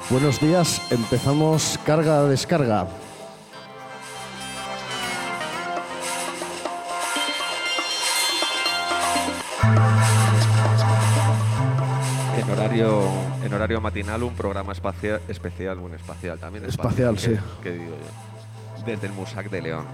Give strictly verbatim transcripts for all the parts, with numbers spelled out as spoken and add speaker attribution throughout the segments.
Speaker 1: Buenos días, empezamos carga-descarga.
Speaker 2: En horario, en horario matinal, un programa espacial, especial, un espacial también.
Speaker 1: Espacial,
Speaker 2: espacial,
Speaker 1: sí.
Speaker 2: ¿Qué, qué digo yo? Desde el Musac de León.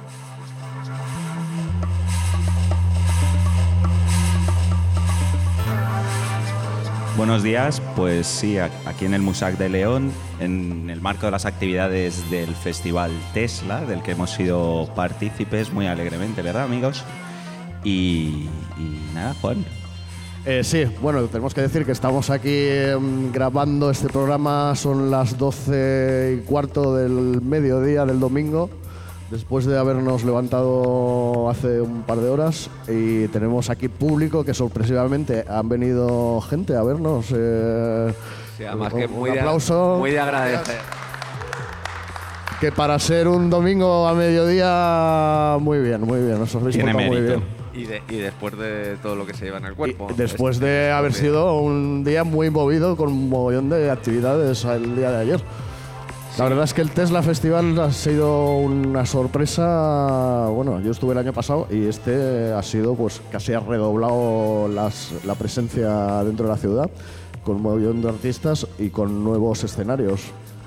Speaker 3: Buenos días, pues sí, aquí en el Musac de León, en el marco de las actividades del Festival Tesla, del que hemos sido partícipes muy alegremente, ¿verdad, amigos? Y, y nada, Juan.
Speaker 1: Eh, sí, bueno, tenemos que decir que estamos aquí eh, grabando este programa, son las doce y cuarto del mediodía del domingo, después de habernos levantado hace un par de horas, y tenemos aquí público que sorpresivamente han venido gente a vernos. Eh,
Speaker 2: Sí, además
Speaker 1: un,
Speaker 2: que
Speaker 1: un
Speaker 2: muy,
Speaker 1: aplauso.
Speaker 2: De, muy de agradecer.
Speaker 1: Que para ser un domingo a mediodía, muy bien, muy bien, nos habéis
Speaker 3: Tiene
Speaker 1: portado muy
Speaker 3: mérito.
Speaker 1: bien.
Speaker 2: Y, de, y después de todo lo que se lleva en el cuerpo.
Speaker 1: Y después
Speaker 2: Este-
Speaker 1: de haber
Speaker 2: porque-
Speaker 1: sido un día muy movido con un mogollón de actividades el día de ayer. La verdad es que el Tesla Festival ha sido una sorpresa. Bueno, yo estuve el año pasado y este ha sido, pues, casi ha redoblado las, la presencia dentro de la ciudad, con un montón de artistas y con nuevos escenarios.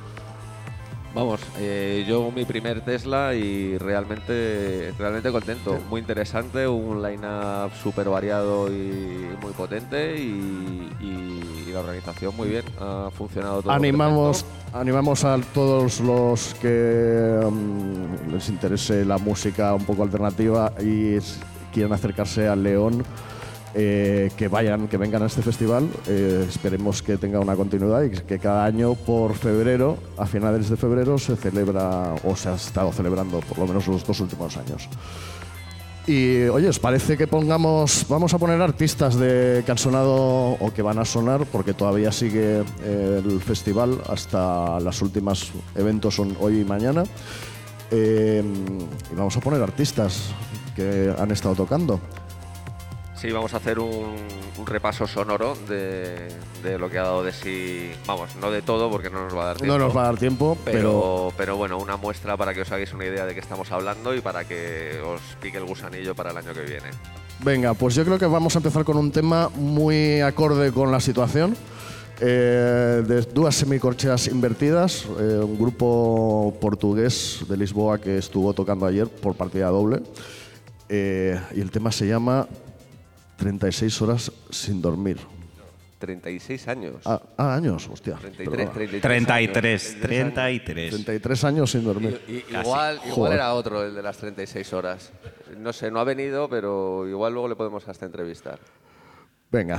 Speaker 2: Vamos, eh, yo mi primer Tesla y realmente, realmente contento. Muy interesante, un line-up súper variado y muy potente y, y- y la organización muy bien. Ha funcionado todo.
Speaker 1: Animamos,
Speaker 2: perfecto.
Speaker 1: animamos a todos los que um, les interese la música un poco alternativa y s- quieran acercarse a León, eh, que vayan, que vengan a este festival. Eh, esperemos que tenga una continuidad y que cada año por febrero, a finales de febrero, se celebra, o se ha estado celebrando por lo menos los dos últimos años. Y oye, ¿os parece que pongamos, vamos a poner artistas de, que han sonado o que van a sonar, porque todavía sigue eh, el festival, hasta los últimos eventos son hoy y mañana? Eh, y vamos a poner artistas que han estado tocando.
Speaker 2: Sí, vamos a hacer un, un repaso sonoro de, de lo que ha dado de sí. Vamos, no de todo porque no nos va a dar tiempo.
Speaker 1: No nos va a dar tiempo, pero,
Speaker 2: Pero, pero bueno, una muestra para que os hagáis una idea de qué estamos hablando y para que os pique el gusanillo para el año que viene.
Speaker 1: venga, pues yo creo que vamos a empezar con un tema muy acorde con la situación. Eh, de Dúas Semicorcheas Invertidas, eh, un grupo portugués de Lisboa que estuvo tocando ayer por partida doble. Eh, y el tema se llama treinta y seis horas sin dormir.
Speaker 2: treinta y seis años.
Speaker 1: Ah, ah, años, hostia.
Speaker 2: treinta y tres,
Speaker 1: perdona.
Speaker 3: treinta y tres,
Speaker 2: años.
Speaker 3: treinta y tres.
Speaker 1: treinta y tres años sin dormir.
Speaker 2: Y- y-
Speaker 3: Casi.
Speaker 2: igual, igual
Speaker 1: Joder.
Speaker 2: era otro el de las treinta y seis horas. No sé, no ha venido, pero igual luego le podemos hasta entrevistar.
Speaker 1: Venga.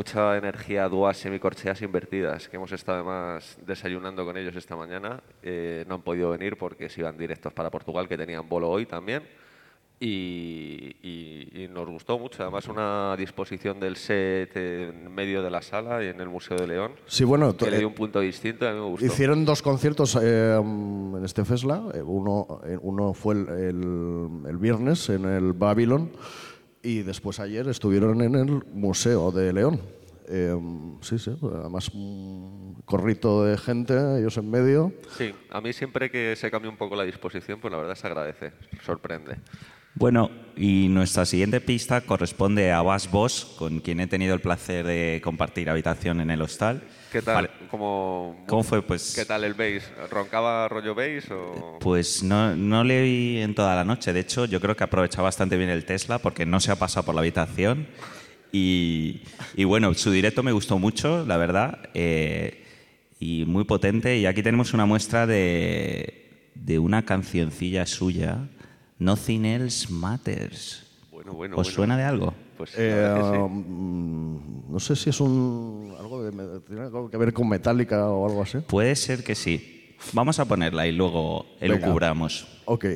Speaker 2: mucha energía dual semicorcheas invertidas, que hemos estado además desayunando con ellos esta mañana. Eh, no han podido venir porque se iban directos para Portugal, que tenían bolo hoy también. Y, y, y nos gustó mucho, además una disposición del set en medio de la sala y en el Museo de León,
Speaker 1: Sí, bueno,
Speaker 2: que le dio un punto distinto y a mí me gustó.
Speaker 1: hicieron dos conciertos eh, en este Fesla. Eh, Uno, eh, uno fue el, el, el viernes en el Babylon y después ayer estuvieron en el Museo de León. Eh, sí, sí, además un corrito de gente, ellos en medio.
Speaker 2: Sí, a mí siempre que se cambia un poco la disposición, pues la verdad se agradece, sorprende.
Speaker 3: Bueno, y nuestra siguiente pista corresponde a Bas Boss, con quien he tenido el placer de compartir habitación en el hostal.
Speaker 2: ¿Qué tal?
Speaker 3: Vale.
Speaker 2: ¿Cómo,
Speaker 3: ¿Cómo fue? Pues,
Speaker 2: ¿Qué tal el bass? ¿Roncaba rollo bass o...?
Speaker 3: Pues no, no le oí en toda la noche. De hecho, yo creo que aprovechaba bastante bien el Tesla porque no se ha pasado por la habitación. Y, y bueno, su directo me gustó mucho, la verdad, eh, y muy potente. Y aquí tenemos una muestra de, de una cancioncilla suya, Nothing Else Matters.
Speaker 2: Bueno, bueno,
Speaker 3: ¿Os
Speaker 2: bueno.
Speaker 3: suena de algo?
Speaker 2: Pues sí,
Speaker 1: Eh,
Speaker 2: la verdad que sí.
Speaker 1: mm, no sé si es un algo, de, tiene algo que ver con Metallica o algo así.
Speaker 3: Puede ser que sí. Vamos a ponerla y luego
Speaker 1: Venga.
Speaker 3: elucubramos.
Speaker 1: Ok.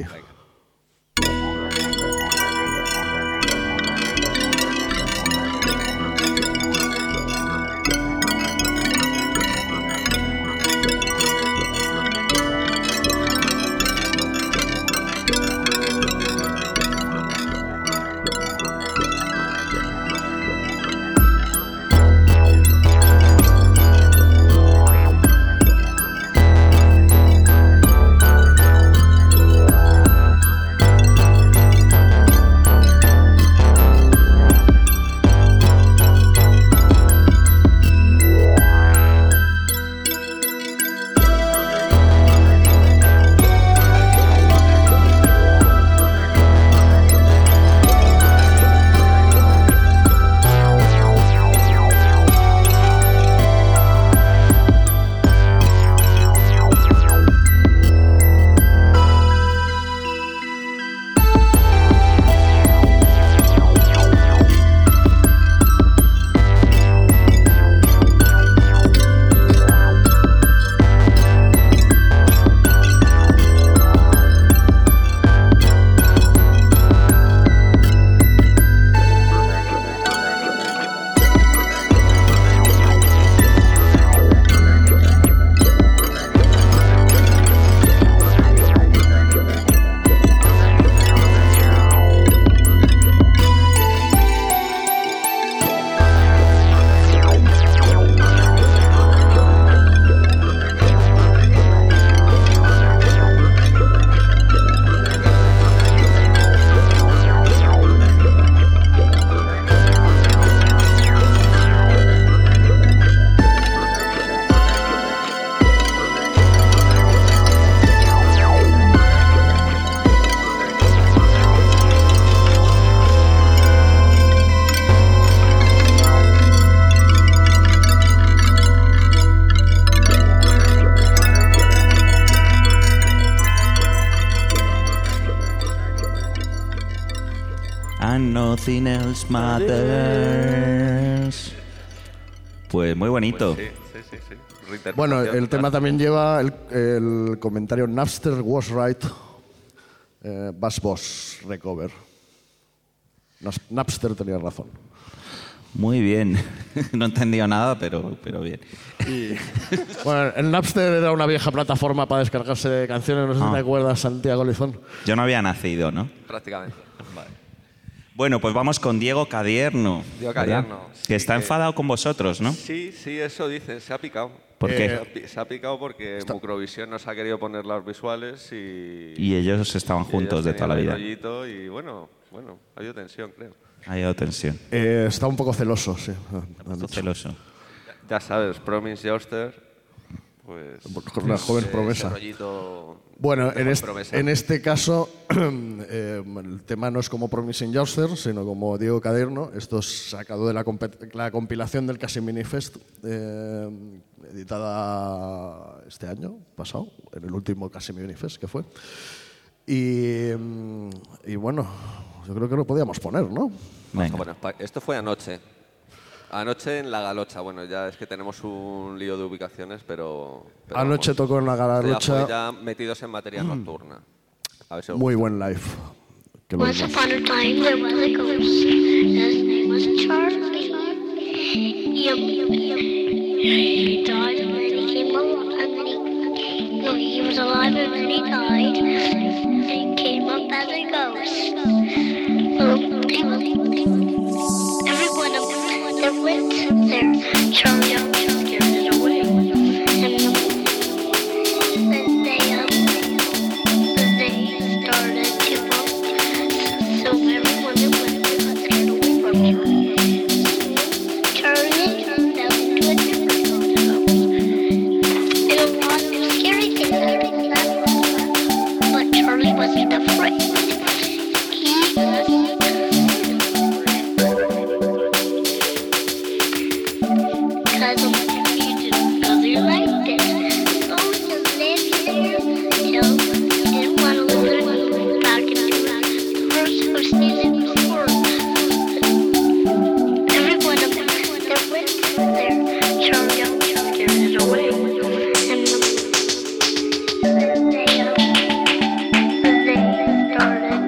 Speaker 3: And nothing else matters. Pues muy bonito.
Speaker 2: Pues sí, sí, sí, sí. Reinterpretación
Speaker 1: Bueno, el
Speaker 2: total.
Speaker 1: tema también lleva el, el comentario Napster was right, eh, Bass Boss recover. Nas- Napster tenía razón.
Speaker 3: Muy bien. No he entendido nada, pero, pero bien.
Speaker 1: Y, bueno, el Napster era una vieja plataforma para descargarse canciones, no sé
Speaker 3: Ah.
Speaker 1: si te acuerdas, Santiago Lizón.
Speaker 3: Yo no había nacido, ¿no?
Speaker 2: Prácticamente.
Speaker 3: Bueno, pues vamos con Diego Cadierno.
Speaker 2: Diego
Speaker 3: ¿verdad?
Speaker 2: Cadierno, sí,
Speaker 3: que está
Speaker 2: que-
Speaker 3: enfadado con vosotros, ¿no?
Speaker 2: Sí, sí, eso dicen. Se ha picado.
Speaker 3: ¿Por
Speaker 1: Eh,
Speaker 3: qué?
Speaker 2: Se ha, pi- se ha picado porque Mucrovisión nos ha querido poner las visuales y...
Speaker 3: Y ellos estaban
Speaker 2: y
Speaker 3: juntos
Speaker 2: ellos
Speaker 3: de toda la
Speaker 2: tenían
Speaker 3: vida.
Speaker 2: el rollito y bueno, bueno, ha habido tensión, creo.
Speaker 3: Ha habido tensión.
Speaker 1: Eh, está un poco celoso, sí. han
Speaker 3: Estoy
Speaker 1: dicho.
Speaker 3: celoso.
Speaker 2: Ya sabes, Promise Joster, pues...
Speaker 1: Con una joven
Speaker 2: ese-
Speaker 1: promesa.
Speaker 2: ese rollito
Speaker 1: Bueno,
Speaker 2: de
Speaker 1: en,
Speaker 2: joven
Speaker 1: est-
Speaker 2: promesa.
Speaker 1: en este caso, eh, el tema no es como Promising Yourself, sino como Diego Cadierno. Esto es sacado de la, compet- la compilación del Casimini Fest, eh, editada este año, pasado, en el último Casimini Fest que fue. Y, mm, y bueno, yo creo que lo podíamos poner, ¿no?
Speaker 3: Venga.
Speaker 2: Bueno, pa- esto fue anoche. Anoche en La Galocha. Bueno, ya es que tenemos un lío de ubicaciones, pero... pero
Speaker 1: Anoche
Speaker 2: vamos,
Speaker 1: tocó en La Galocha.
Speaker 2: Ya, ya metidos en materia nocturna. A ver si
Speaker 1: Muy buen live. Que lo
Speaker 4: Once
Speaker 1: vimos.
Speaker 4: upon a time there was a ghost. His name was Charlie. Yep, yep. He died and then he came alive. And then he, no, he was alive and then he died. And he came up as a ghost. Um, people, everyone, everyone that went there, Charlie scared it away. And then they, um, they started to, um, so everyone that went there got scared away from Charlie. Charlie turned out into a different ghost. And a lot of scary things happened in that world. But Charlie wasn't afraid. He was because he didn't really like it. So he just lived there till he didn't want to live there back into the first first season before. Everyone up there went there. Charlie Young scared it away. And then they, uh, they started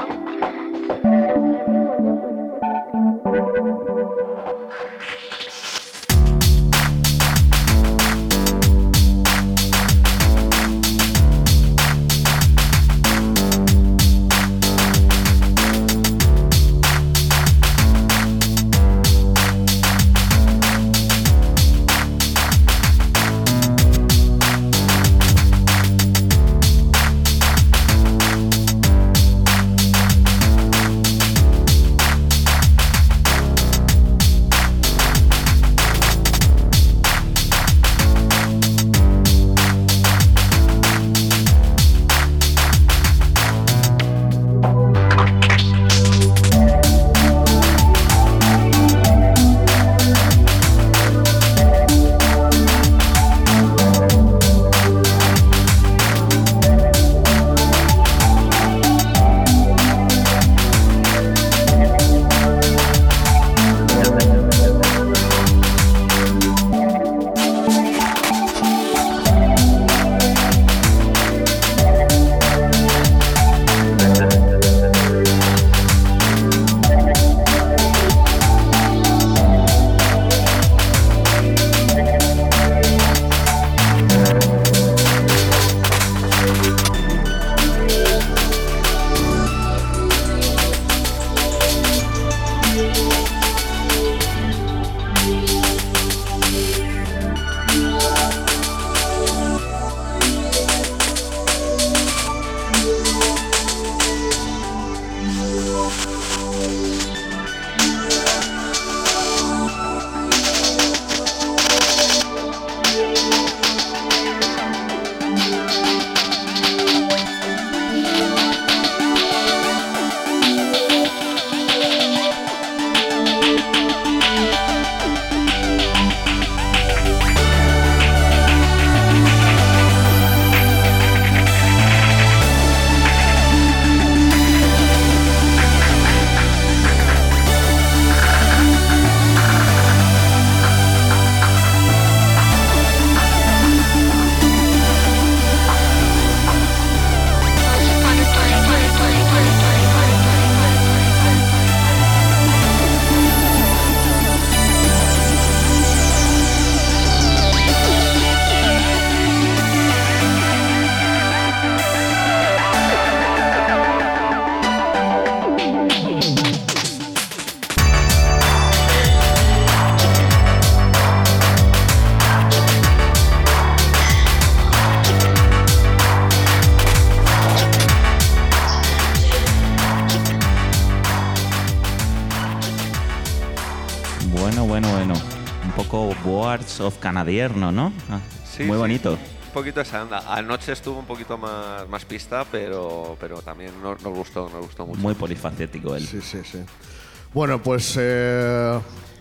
Speaker 3: Boards of Canadierno, ¿no? Ah,
Speaker 2: Sí,
Speaker 3: muy
Speaker 2: sí.
Speaker 3: bonito.
Speaker 2: Un poquito esa anda. Anoche estuvo un poquito más, más pista, pero, pero también nos, nos gustó, nos gustó mucho.
Speaker 3: Muy polifacético él.
Speaker 1: Sí, sí, sí. Bueno, pues eh,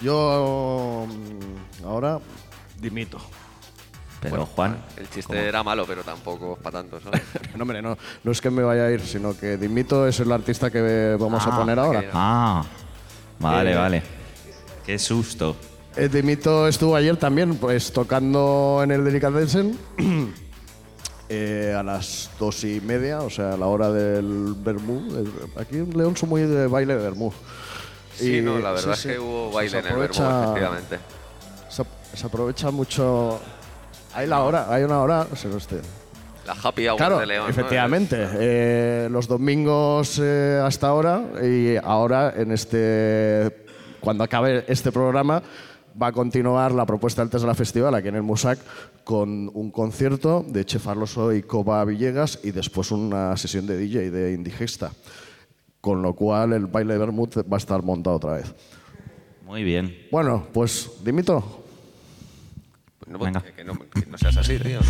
Speaker 1: yo mm, ahora dimito.
Speaker 3: Pero
Speaker 2: Bueno,
Speaker 3: Juan,
Speaker 2: el chiste
Speaker 3: ¿cómo?
Speaker 2: era malo, pero tampoco es para tanto, ¿sabes?
Speaker 1: No, hombre, no, no es que me vaya a ir, sino que dimito es el artista que vamos
Speaker 3: Ah,
Speaker 1: a poner ahora.
Speaker 2: ok.
Speaker 3: Ah, vale,
Speaker 2: Eh,
Speaker 3: vale. Qué susto.
Speaker 1: Eh, Dimito estuvo ayer también, pues tocando en el Delicatessen eh, a las dos y media, o sea, a la hora del vermú. Aquí en León son muy de baile de vermú.
Speaker 2: Sí,
Speaker 1: Y-
Speaker 2: no, la verdad
Speaker 1: sí,
Speaker 2: es
Speaker 1: sí.
Speaker 2: que hubo
Speaker 1: Se
Speaker 2: baile en el
Speaker 1: aprovecha-
Speaker 2: vermú, efectivamente.
Speaker 1: Se, se aprovecha mucho. Hay la hora, hay una hora. O sea, no este.
Speaker 2: La Happy Hour
Speaker 1: Claro,
Speaker 2: de León. ¿no?
Speaker 1: efectivamente. eh, los domingos eh, hasta ahora y ahora en este cuando acabe este programa va a continuar la propuesta del Tesla Festival aquí en el Musac con un concierto de Chef Arloso y Coba Villegas y después una sesión de D J de Indigesta. Con lo cual el baile de Vermouth va a estar montado otra vez.
Speaker 3: Muy bien.
Speaker 1: Bueno, pues dimito.
Speaker 2: No,
Speaker 3: Venga.
Speaker 2: Que, que no, que no seas así, tío.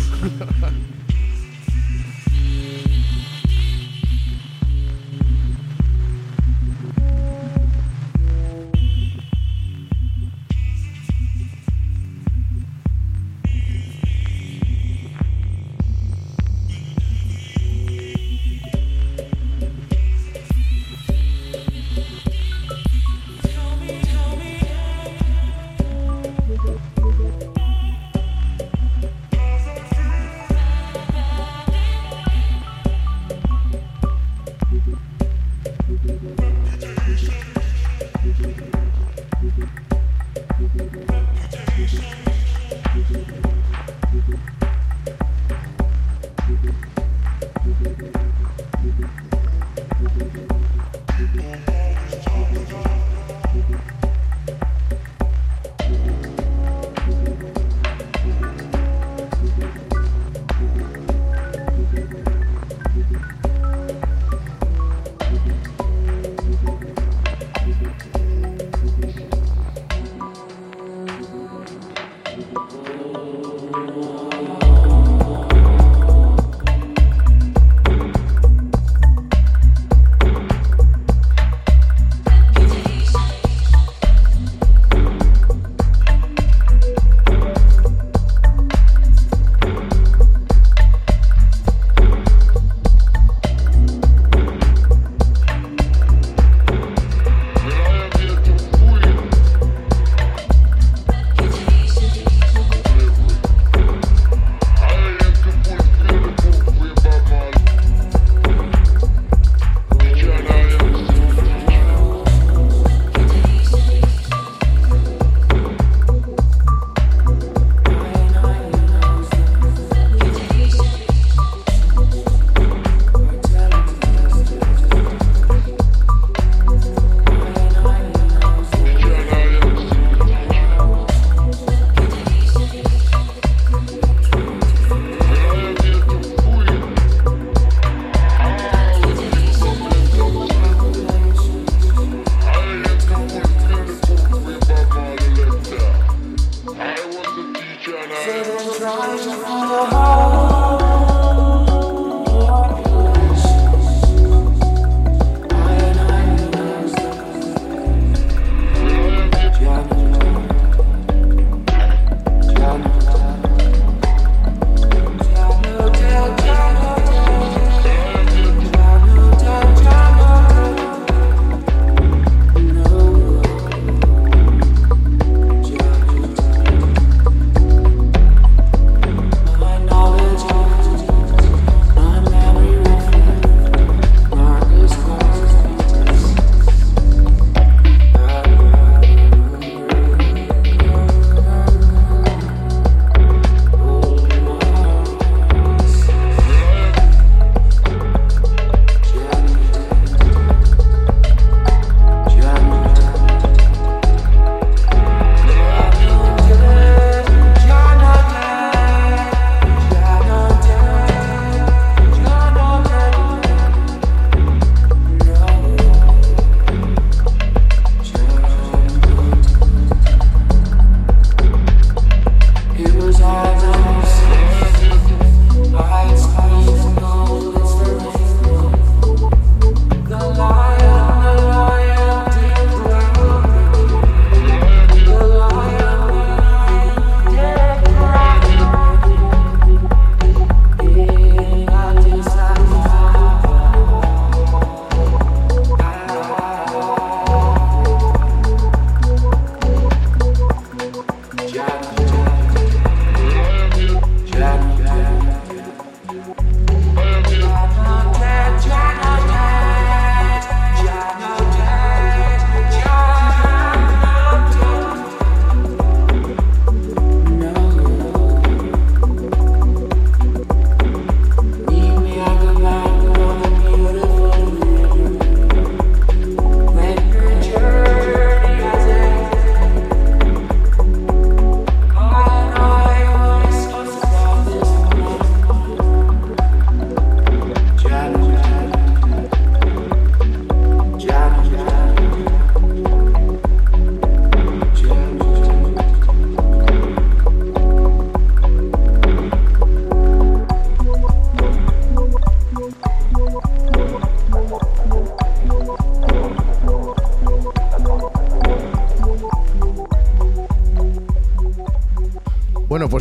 Speaker 5: Tell me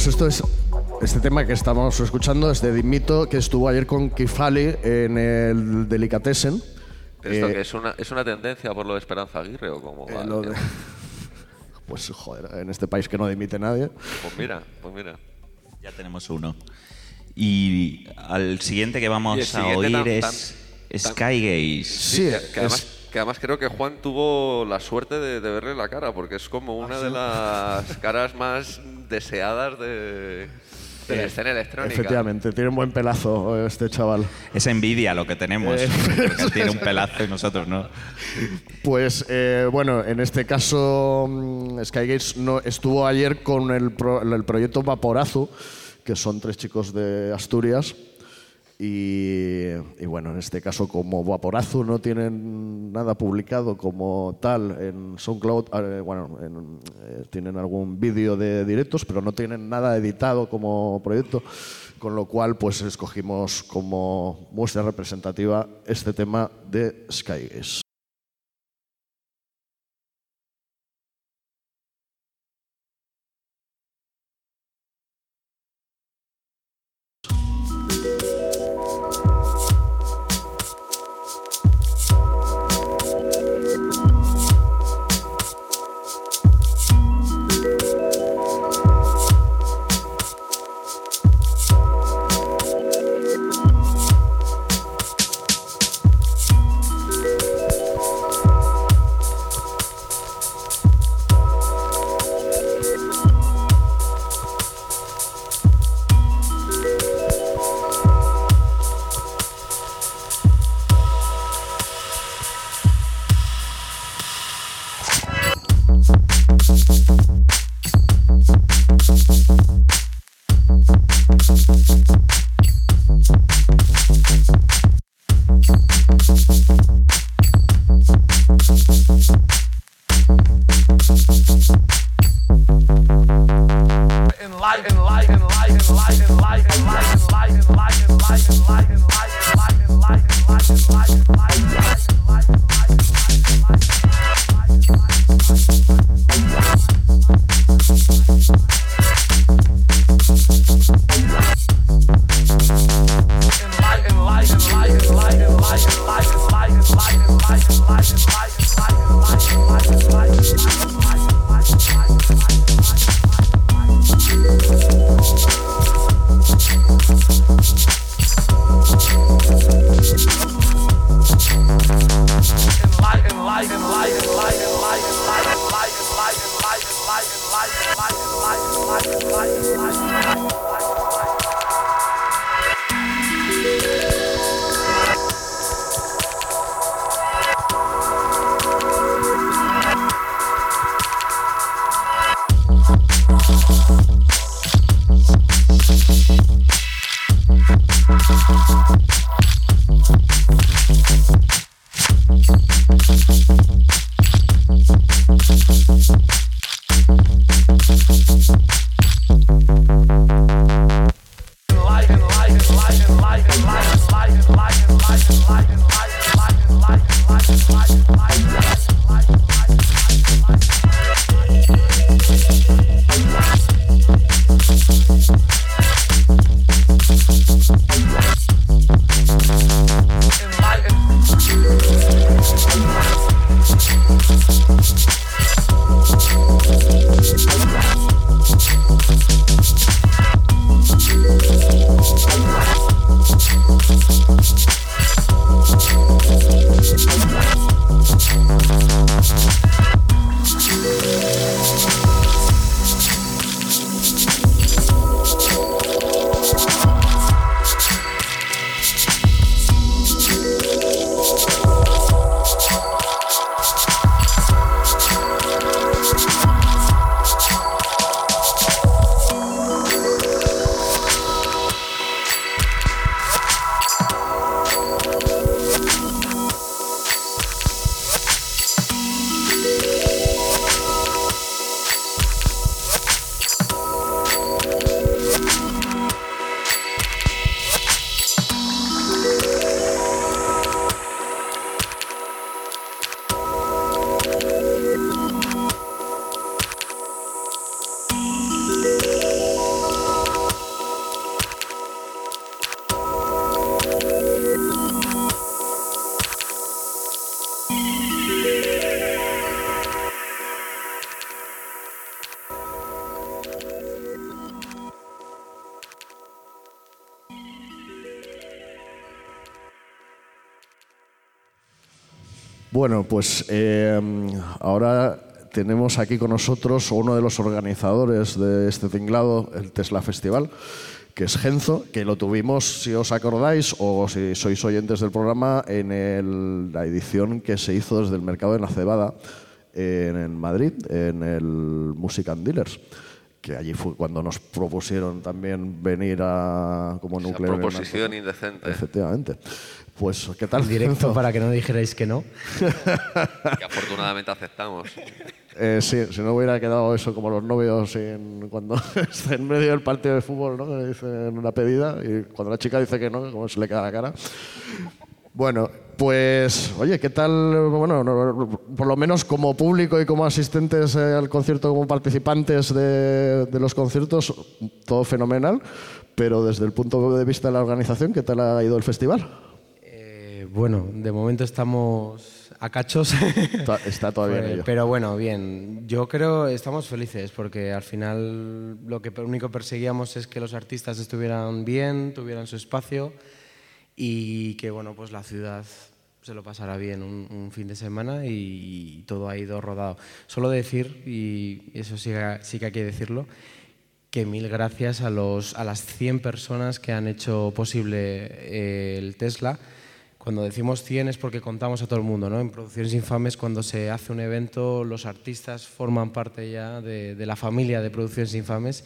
Speaker 1: pues esto es... Este tema que estamos escuchando es de Dimito, que estuvo ayer con Kifali en el Delicatessen.
Speaker 2: ¿Pero esto
Speaker 1: Eh,
Speaker 2: que es una, es una tendencia por lo de Esperanza Aguirre o cómo va?
Speaker 1: eh, lo de- Pues joder, en este país que no dimite nadie.
Speaker 2: Pues mira, pues mira.
Speaker 3: Ya tenemos uno. Y al siguiente que vamos
Speaker 2: Y el
Speaker 3: a
Speaker 2: siguiente
Speaker 3: oír
Speaker 2: tan-
Speaker 3: es
Speaker 2: tan-
Speaker 3: Skygaze.
Speaker 1: Sí,
Speaker 2: que, que además,
Speaker 1: es-
Speaker 2: que además creo que Juan tuvo la suerte de, de verle la cara, porque es como una de las caras más deseadas de, de la escena electrónica.
Speaker 1: Efectivamente, tiene un buen pelazo este chaval.
Speaker 3: Es envidia lo que tenemos.
Speaker 1: Eh,
Speaker 3: Porque él tiene un pelazo y nosotros no.
Speaker 1: Pues eh, bueno, en este caso mm, Skygaze no, estuvo ayer con el, pro- el proyecto Vaporazo, que son tres chicos de Asturias. Y, y bueno, en este caso, como Vaporazo no tienen nada publicado como tal en SoundCloud, eh, bueno, en- eh, tienen algún vídeo de directos, pero no tienen nada editado como proyecto, con lo cual pues escogimos como muestra representativa este tema de Skygaze.
Speaker 5: Thank you.
Speaker 1: Bueno, pues eh, ahora tenemos aquí con nosotros uno de los organizadores de este tinglado, el Tesla Festival, que es Genzo, que lo tuvimos, si os acordáis, o si sois oyentes del programa, en el, la edición que se hizo desde el Mercado de la Cebada en, en Madrid, en el Music and Dealers, que allí fue cuando nos propusieron también venir a como núcleo.
Speaker 2: Esa proposición indecente.
Speaker 1: Efectivamente. Pues, ¿qué tal?
Speaker 5: En directo, para que no dijerais que no.
Speaker 2: Que afortunadamente aceptamos.
Speaker 1: Eh, sí, si no hubiera quedado eso como los novios en, cuando está en medio del partido de fútbol, ¿no? Que le dicen una pedida y cuando la chica dice que no, como se le queda la cara. Bueno, pues, oye, ¿qué tal? Bueno, no, por lo menos como público y como asistentes eh, al concierto, como participantes de, de los conciertos, todo fenomenal, pero desde el punto de vista de la organización, ¿qué tal ha ido el festival?
Speaker 5: Eh, bueno, de momento estamos a cachos.
Speaker 1: Está, está todavía en ello.
Speaker 5: Pero bueno, bien. Yo creo estamos felices porque al final lo que único perseguíamos es que los artistas estuvieran bien, tuvieran su espacio y que bueno, pues la ciudad se lo pasara bien un, un fin de semana y, y todo ha ido rodado. Solo decir, y eso sí, sí que hay que decirlo, que mil gracias a, los, a las cien personas que han hecho posible eh, el Tesla. Cuando decimos cien es porque contamos a todo el mundo, ¿no? En Producciones Infames, cuando se hace un evento, los artistas forman parte ya de, de la familia de Producciones Infames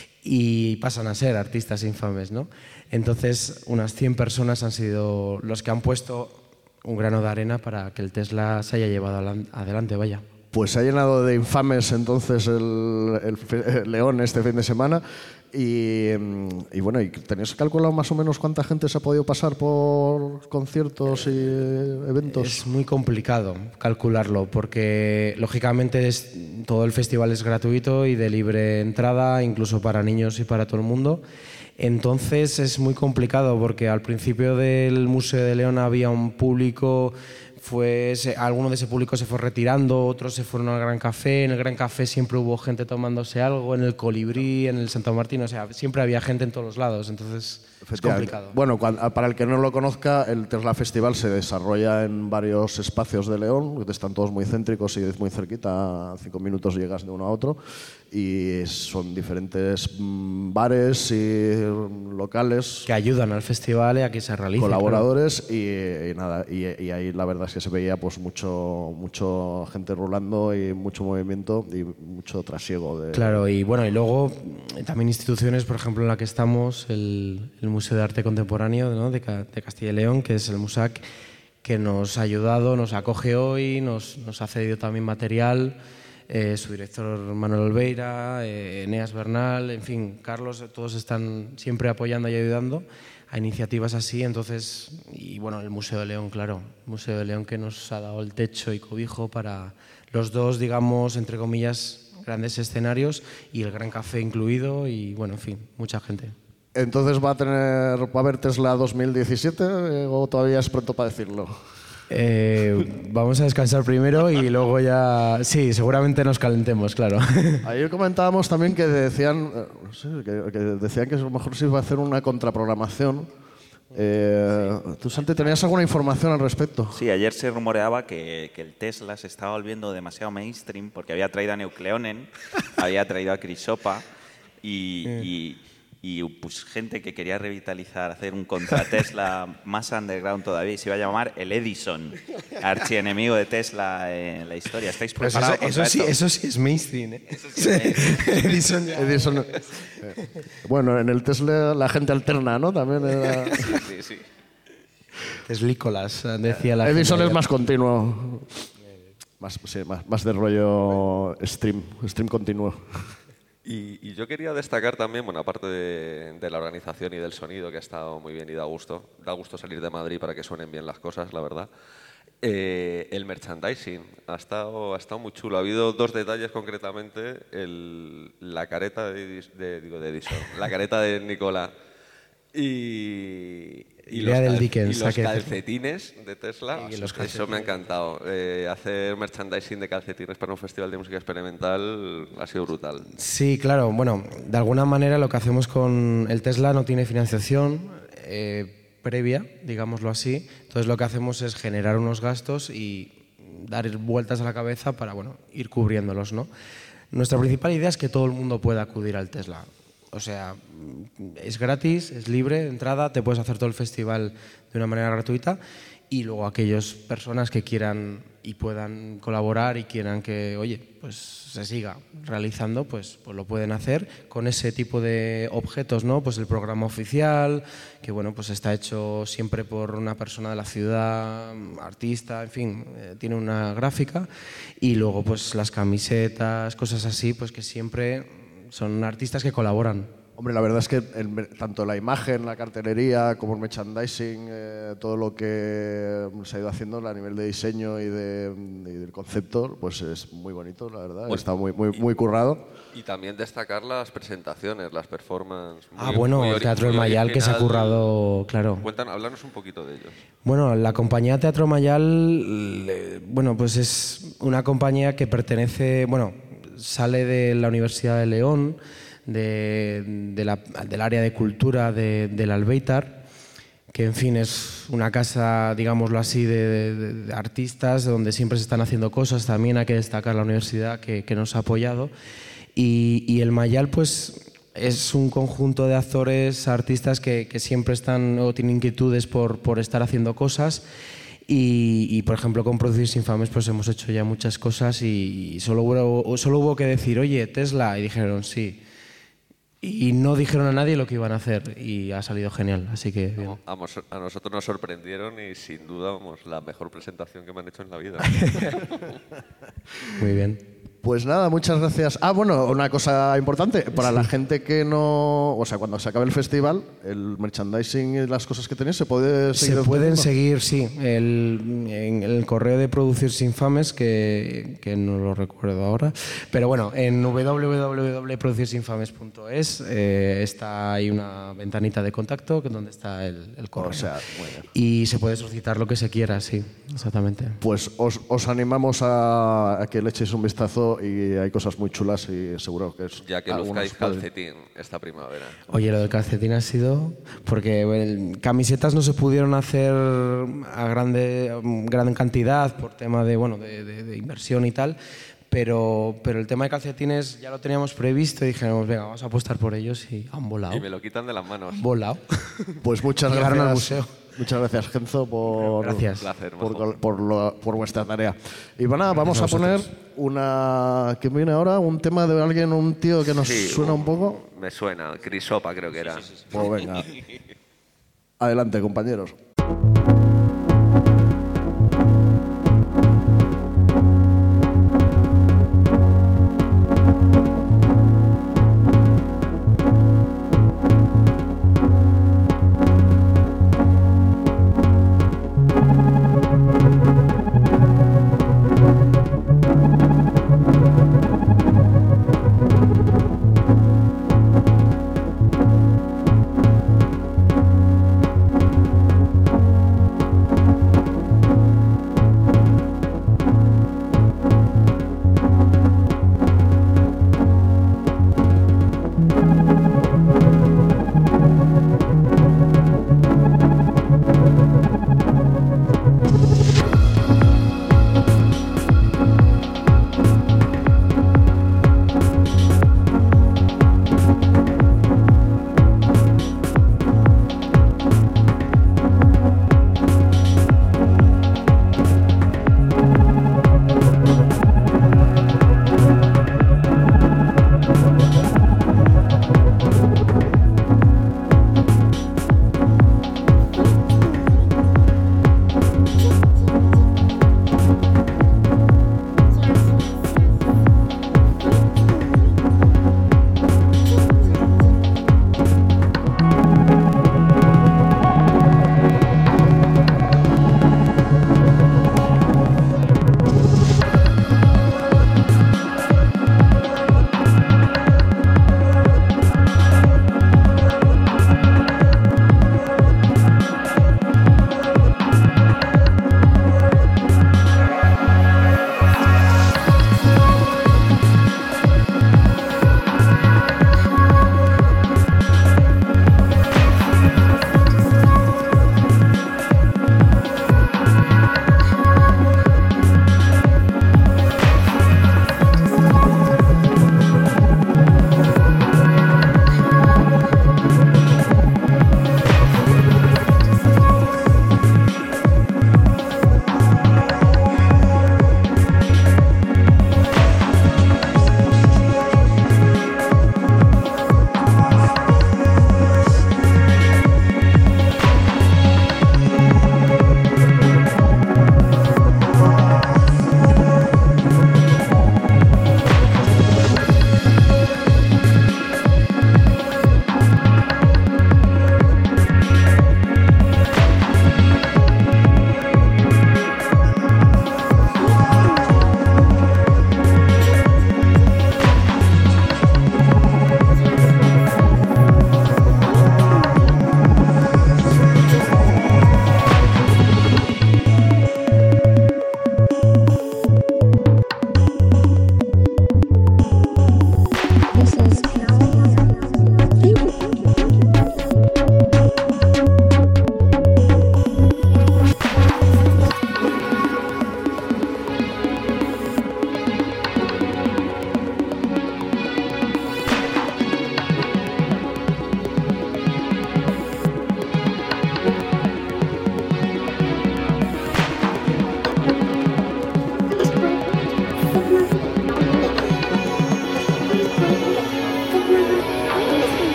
Speaker 5: y pasan a ser artistas infames, ¿no? Entonces, unas cien personas han sido los que han puesto un grano de arena para que el Tesla se haya llevado adelante, vaya.
Speaker 1: Pues se ha llenado de infames entonces el, el, el León este fin de semana y, y bueno, ¿y tenéis calculado más o menos cuánta gente se ha podido pasar por conciertos y eventos?
Speaker 5: Es muy complicado calcularlo porque lógicamente es, todo el festival es gratuito y de libre entrada, incluso para niños y para todo el mundo. Entonces es muy complicado porque al principio del Museo de León había un público, fue, alguno de ese público se fue retirando, otros se fueron al Gran Café, en el Gran Café siempre hubo gente tomándose algo, en el Colibrí, en el Santo Martín, o sea, siempre había gente en todos los lados, entonces es complicado.
Speaker 1: Bueno, cuando, para el que no lo conozca, el Tesla Festival se desarrolla en varios espacios de León, que están todos muy céntricos y muy cerquita, a cinco minutos llegas de uno a otro, y son diferentes bares y locales
Speaker 5: que ayudan al festival y a que se realice,
Speaker 1: colaboradores, claro. y, y nada y, y ahí la verdad es que se veía pues mucho mucho gente rulando y mucho movimiento y mucho trasiego de...
Speaker 5: Claro, y bueno, y luego también instituciones, por ejemplo, en la que estamos, el, el Museo de Arte Contemporáneo, ¿no? de, de Castilla y León, que es el MUSAC, que nos ha ayudado, nos acoge hoy, nos, nos ha cedido también material. Eh, su director Manuel Olveira, eh, Eneas Bernal, en fin, Carlos, todos están siempre apoyando y ayudando a iniciativas así. Entonces, y bueno, el Museo de León, claro, el Museo de León que nos ha dado el techo y cobijo para los dos, digamos, entre comillas, grandes escenarios y el Gran Café incluido y bueno, en fin, mucha gente.
Speaker 1: Entonces, ¿va a tener, va a haber Tesla dos mil diecisiete eh, o todavía es pronto para decirlo?
Speaker 5: Eh, vamos a descansar primero y luego ya... Sí, seguramente nos calentemos, claro.
Speaker 1: Ayer comentábamos también que decían, no sé, que, que decían que a lo mejor se iba a hacer una contraprogramación. Eh, ¿Tú, Santi, tenías alguna información al respecto?
Speaker 3: Sí, ayer se rumoreaba que, que el Tesla se estaba volviendo demasiado mainstream porque había traído a Nucleonen, había traído a Chrysopa y... y y pues gente que quería revitalizar, hacer un contra Tesla más underground todavía y se iba a llamar el Edison, archienemigo de Tesla en la historia. ¿Estáis
Speaker 5: pues
Speaker 3: preparados
Speaker 5: eso, eso, sí, eso sí es mainstream, ¿eh?
Speaker 3: Eso sí es mainstream.
Speaker 5: Edison, ya.
Speaker 1: Edison, eh, bueno, en el Tesla la gente alterna, ¿no? También era...
Speaker 3: Sí, sí, sí.
Speaker 5: Teslícolas, decía la
Speaker 1: Edison
Speaker 5: gente.
Speaker 1: es más continuo. Más, sí, más, más de rollo stream, stream continuo.
Speaker 2: Y, y yo quería destacar también, bueno, aparte de, de la organización y del sonido, que ha estado muy bien y da gusto, da gusto salir de Madrid para que suenen bien las cosas, la verdad. Eh, el merchandising ha estado, ha estado muy chulo. Ha habido dos detalles concretamente. El, la careta de, de, digo, de Edison, la careta de Nicola y, y, los,
Speaker 5: del
Speaker 2: cal,
Speaker 5: Dickens,
Speaker 2: y los calcetines de Tesla.
Speaker 5: Sí, los
Speaker 2: Eso
Speaker 5: calcetines.
Speaker 2: me ha encantado. Eh, hacer merchandising de calcetines para un festival de música experimental ha sido brutal.
Speaker 5: Sí, claro. Bueno, de alguna manera lo que hacemos con el Tesla no tiene financiación eh, previa, digámoslo así. Entonces lo que hacemos es generar unos gastos y dar vueltas a la cabeza para, bueno, ir cubriéndolos, ¿no? Nuestra principal idea es que todo el mundo pueda acudir al Tesla. O sea, es gratis, es libre de entrada, te puedes hacer todo el festival de una manera gratuita, y luego aquellas personas que quieran y puedan colaborar y quieran que, oye, pues se siga realizando, pues, pues lo pueden hacer con ese tipo de objetos, ¿no? Pues el programa oficial, que bueno, pues está hecho siempre por una persona de la ciudad, artista, en fin, eh, tiene una gráfica, y luego pues las camisetas, cosas así, pues que siempre son artistas que colaboran.
Speaker 1: Hombre, la verdad es que el, tanto la imagen, la cartelería, como el merchandising, eh, todo lo que se ha ido haciendo a nivel de diseño y, de, y del concepto, pues es muy bonito, la verdad. Pues, está muy, muy, muy currado.
Speaker 2: Y también destacar las presentaciones, las performances.
Speaker 5: Muy, ah, bueno, el Teatro El Mayal, que se ha currado, claro.
Speaker 2: Cuéntanos, háblanos un poquito de ellos.
Speaker 5: Bueno, la compañía Teatro Mayal, bueno, pues es una compañía que pertenece, bueno, sale de la Universidad de León, De, de la, del área de cultura de, del Albéitar, que en fin es una casa, digámoslo así, de, de, de artistas donde siempre se están haciendo cosas. También hay que destacar la universidad que, que nos ha apoyado, y, y el Mayal pues es un conjunto de actores, artistas que, que siempre están o tienen inquietudes por, por estar haciendo cosas. Y, y, por ejemplo, con Producidos Infames pues hemos hecho ya muchas cosas, y, y solo, hubo, solo hubo que decir, oye, Tesla, y dijeron sí. Y no dijeron a nadie lo que iban a hacer, y ha salido genial, así que bien.
Speaker 2: No, a, a nosotros nos sorprendieron, y sin duda, vamos, la mejor presentación que me han hecho en la vida.
Speaker 5: Muy bien.
Speaker 1: Pues nada, muchas gracias. Ah, bueno, una cosa importante, para sí. La gente que no... O sea, cuando se acabe el festival, el merchandising y las cosas que tenéis, ¿se puede seguir?
Speaker 5: Se pueden seguir, sí. El, en el correo de Producidos Infames, que, que no lo recuerdo ahora, pero bueno, en w w w punto producidos infames punto es eh, está ahí una ventanita de contacto donde está el, el correo.
Speaker 1: O sea, bueno.
Speaker 5: Y se puede solicitar lo que se quiera, sí, exactamente.
Speaker 1: Pues os, os animamos a, a que le echéis un vistazo, y hay cosas muy chulas, y seguro que es...
Speaker 2: Ya que luzcáis calcetín esta primavera.
Speaker 5: Oye, lo del calcetín ha sido... Porque bueno, camisetas no se pudieron hacer a grande, gran cantidad por tema de, bueno, de, de, de inversión y tal, pero, pero el tema de calcetines ya lo teníamos previsto, y dijimos, venga, vamos a apostar por ellos, y han volado.
Speaker 2: Y me lo quitan de las manos.
Speaker 5: Volado.
Speaker 1: Pues muchas
Speaker 5: Llegaron
Speaker 1: gracias.
Speaker 5: al museo.
Speaker 1: Muchas gracias, Genzo, por,
Speaker 5: gracias.
Speaker 2: Placer,
Speaker 1: por, por, lo, por vuestra tarea. Y bueno, vamos a poner una... ¿Qué viene ahora? Un tema de alguien, un tío que nos
Speaker 2: sí,
Speaker 1: suena un poco.
Speaker 2: Me suena, Crisopa creo que era.
Speaker 1: Sí, sí, sí, sí. Pues venga. Adelante, compañeros.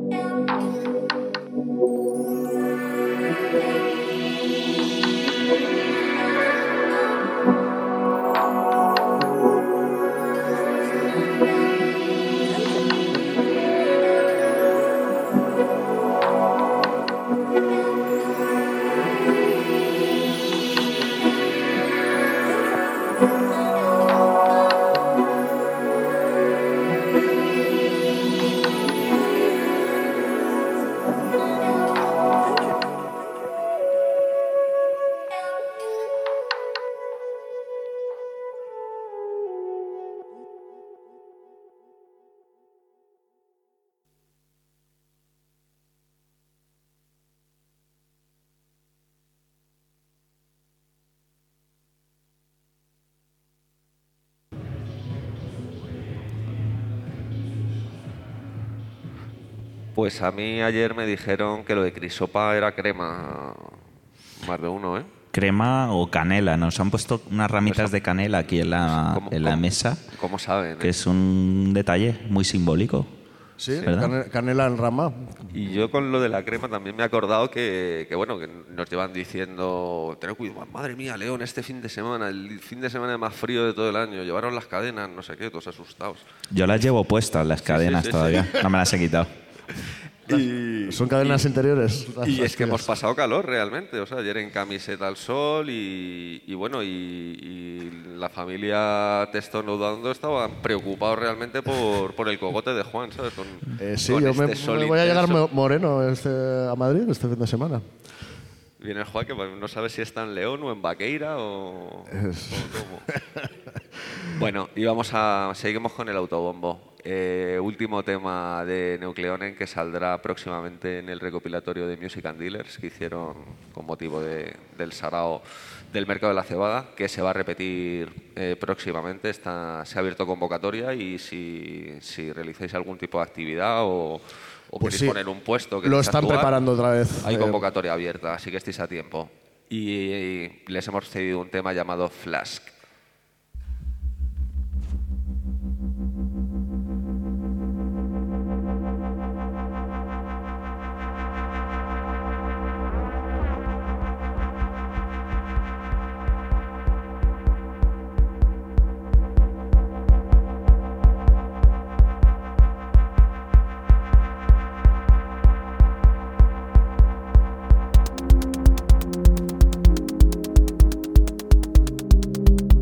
Speaker 2: Pues a mí ayer me dijeron que lo de Crisopa era crema. Más de uno, ¿eh?
Speaker 3: Crema o canela. Nos han puesto unas ramitas
Speaker 2: Eso.
Speaker 3: de canela aquí en la,
Speaker 2: ¿Cómo-
Speaker 3: en la
Speaker 2: cómo-
Speaker 3: mesa,
Speaker 2: ¿Cómo saben?
Speaker 3: que
Speaker 2: eh?
Speaker 3: es un detalle muy simbólico.
Speaker 1: Sí,
Speaker 3: ¿verdad?
Speaker 1: cane- canela en rama.
Speaker 2: Y yo con lo de la crema también me he acordado que, que bueno, que nos llevan diciendo, tened cuidado, madre mía, León, este fin de semana, el fin de semana más frío de todo el año, llevaron las cadenas, no sé qué, todos asustados.
Speaker 3: Yo las llevo puestas, las cadenas
Speaker 2: sí, sí.
Speaker 3: todavía. No me las he quitado.
Speaker 2: Y,
Speaker 1: Son cadenas interiores.
Speaker 2: y
Speaker 1: las
Speaker 2: es que hemos
Speaker 1: tuyas.
Speaker 2: pasado calor realmente, o sea, ayer en camiseta al sol y, y bueno, y, y la familia testonudando estaban preocupados realmente por, por el cogote de Juan, ¿sabes? Con,
Speaker 1: Eh, sí,
Speaker 2: con
Speaker 1: yo
Speaker 2: este
Speaker 1: me,
Speaker 2: sol
Speaker 1: me voy a llegar
Speaker 2: intenso.
Speaker 1: mo- moreno este, a Madrid este fin de semana.
Speaker 2: Viene Juan que pues, no sabe si está en León o en Vaqueira o, o cómo. Bueno, y vamos a seguimos con el autobombo. Eh, último tema de Nucleonen que saldrá próximamente en el recopilatorio de Music and Dealers que hicieron con motivo de, del sarao del mercado de la cebada, que se va a repetir eh, próximamente. Está, se ha abierto convocatoria y si, si realizáis algún tipo de actividad o, o
Speaker 1: Pues
Speaker 2: queréis
Speaker 1: sí,
Speaker 2: poner un puesto,
Speaker 1: lo
Speaker 2: queréis
Speaker 1: están
Speaker 2: actuar,
Speaker 1: preparando otra vez.
Speaker 2: hay
Speaker 1: Eh,
Speaker 2: convocatoria abierta, así que estéis a tiempo. Y, y les hemos cedido un tema llamado Flask.
Speaker 6: Thank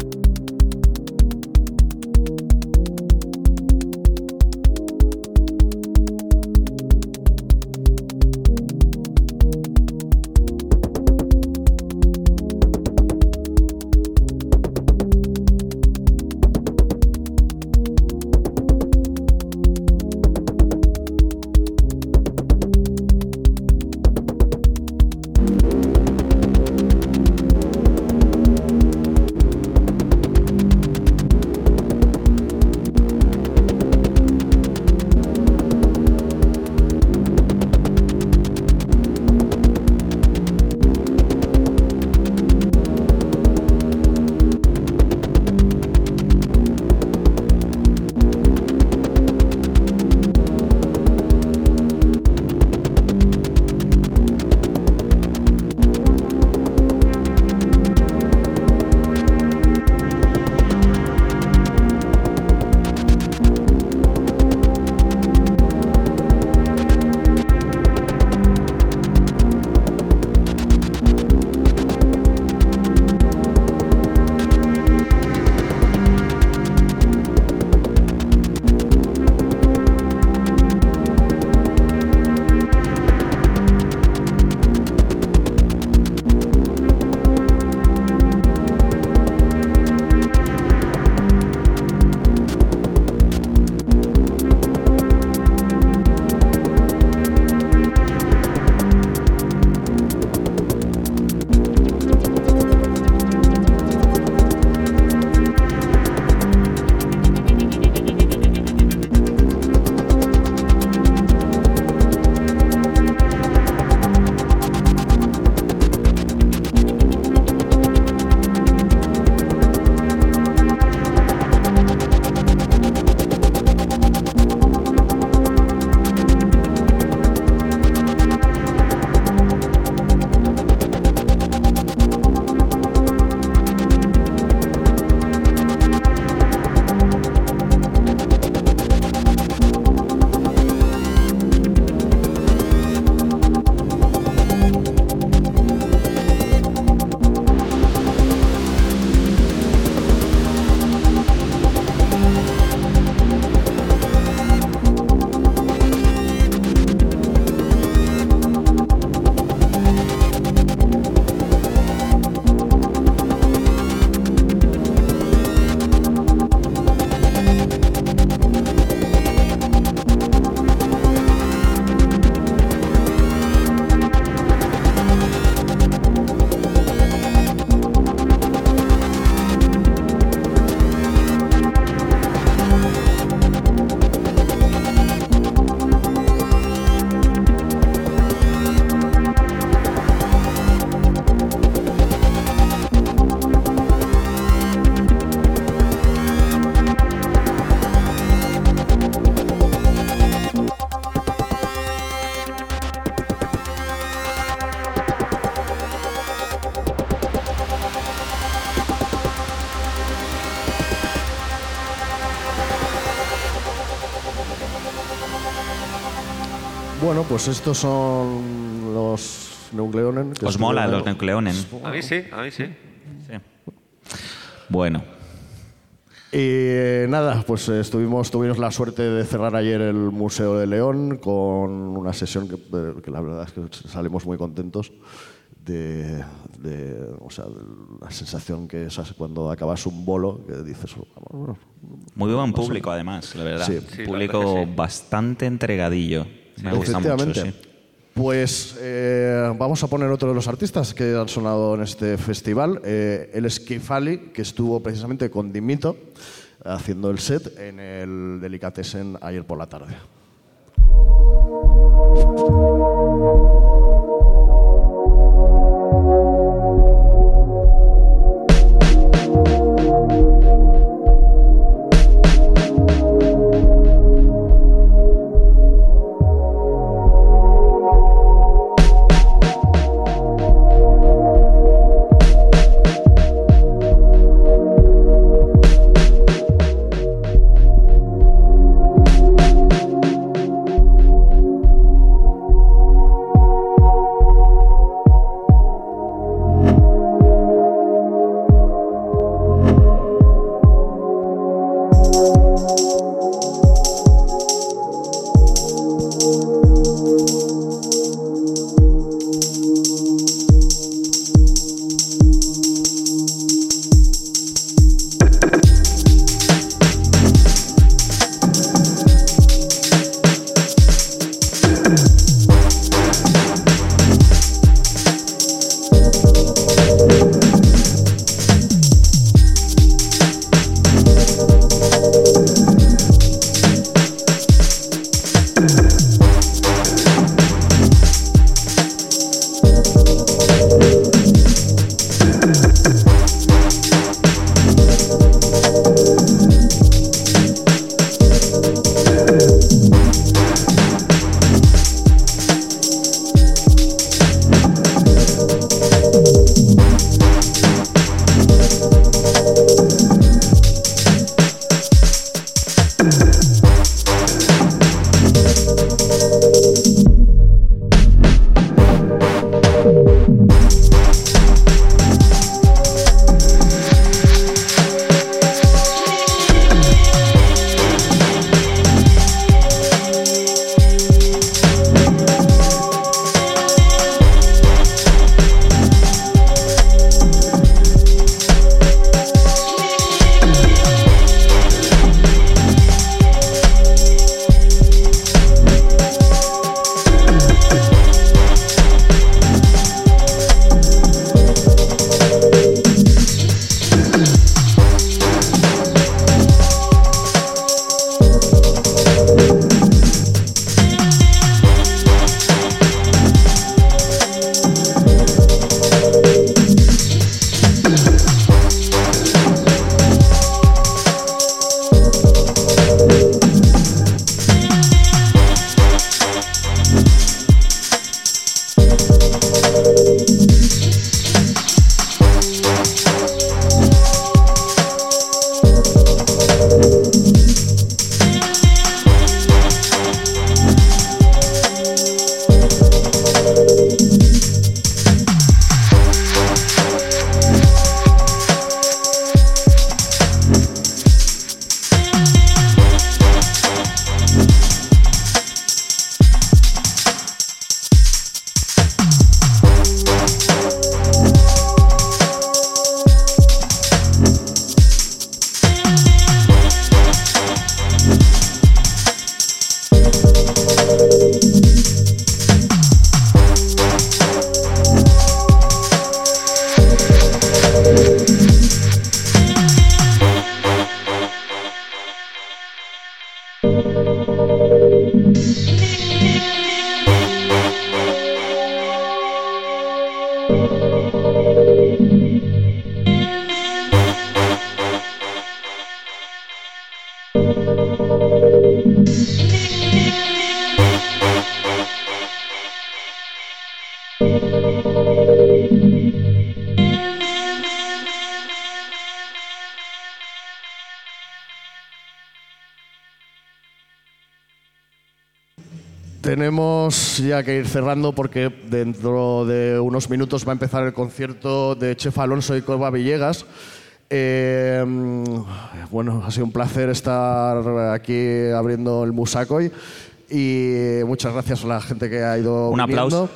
Speaker 1: Bueno, pues estos son los Nucleonen. que
Speaker 3: ¿Os mola
Speaker 1: estuvieron-
Speaker 3: los Nucleonen?
Speaker 2: A mí sí, a mí sí.
Speaker 3: Sí. Bueno,
Speaker 1: Y eh, nada, pues eh, estuvimos, tuvimos la suerte de cerrar ayer el Museo de León con una sesión que, eh, que la verdad es que salimos muy contentos de, de, o sea, de la sensación que es cuando acabas un bolo, que dices... Bueno,
Speaker 3: muy buen público además, la verdad.
Speaker 1: Sí.
Speaker 2: Sí, la
Speaker 3: Público
Speaker 2: verdad que sí.
Speaker 3: bastante entregadillo. Me gusta mucho,
Speaker 1: efectivamente.
Speaker 3: sí.
Speaker 1: Pues eh, vamos a poner otro de los artistas que han sonado en este festival. Eh, él es Kefali, que estuvo precisamente con Dimito haciendo el set en el Delicatessen ayer por la tarde. tenemos ya que ir cerrando porque dentro de unos minutos va a empezar el concierto de Chef Alonso y Cova Villegas. Eh, bueno, ha sido un placer estar aquí abriendo el Musac hoy y muchas gracias a la gente que ha ido
Speaker 3: Un
Speaker 1: viniendo.
Speaker 3: aplauso.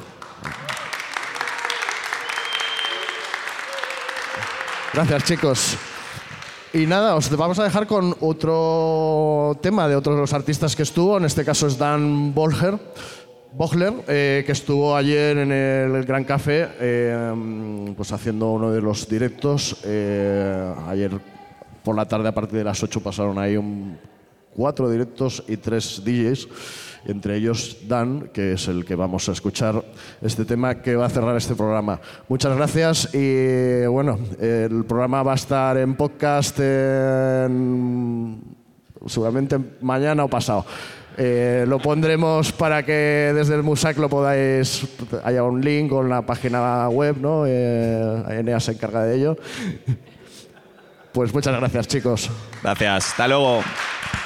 Speaker 1: Gracias, chicos. Y nada, os vamos a dejar con otro tema de otro de los artistas que estuvo. En este caso es Dan Bolger, Bogler, eh, que estuvo ayer en el Gran Café eh, pues haciendo uno de los directos. Eh, ayer por la tarde, a partir de las ocho, pasaron ahí un, cuatro directos y tres D Js. Entre ellos Dan, que es el que vamos a escuchar este tema que va a cerrar este programa. Muchas gracias y bueno, el programa va a estar en podcast en, seguramente mañana o pasado. Eh, lo pondremos para que desde el Musac lo podáis, haya un link con la página web, ¿no? Eh, Enea se encarga de ello. Pues muchas gracias, chicos.
Speaker 3: Gracias. Hasta luego.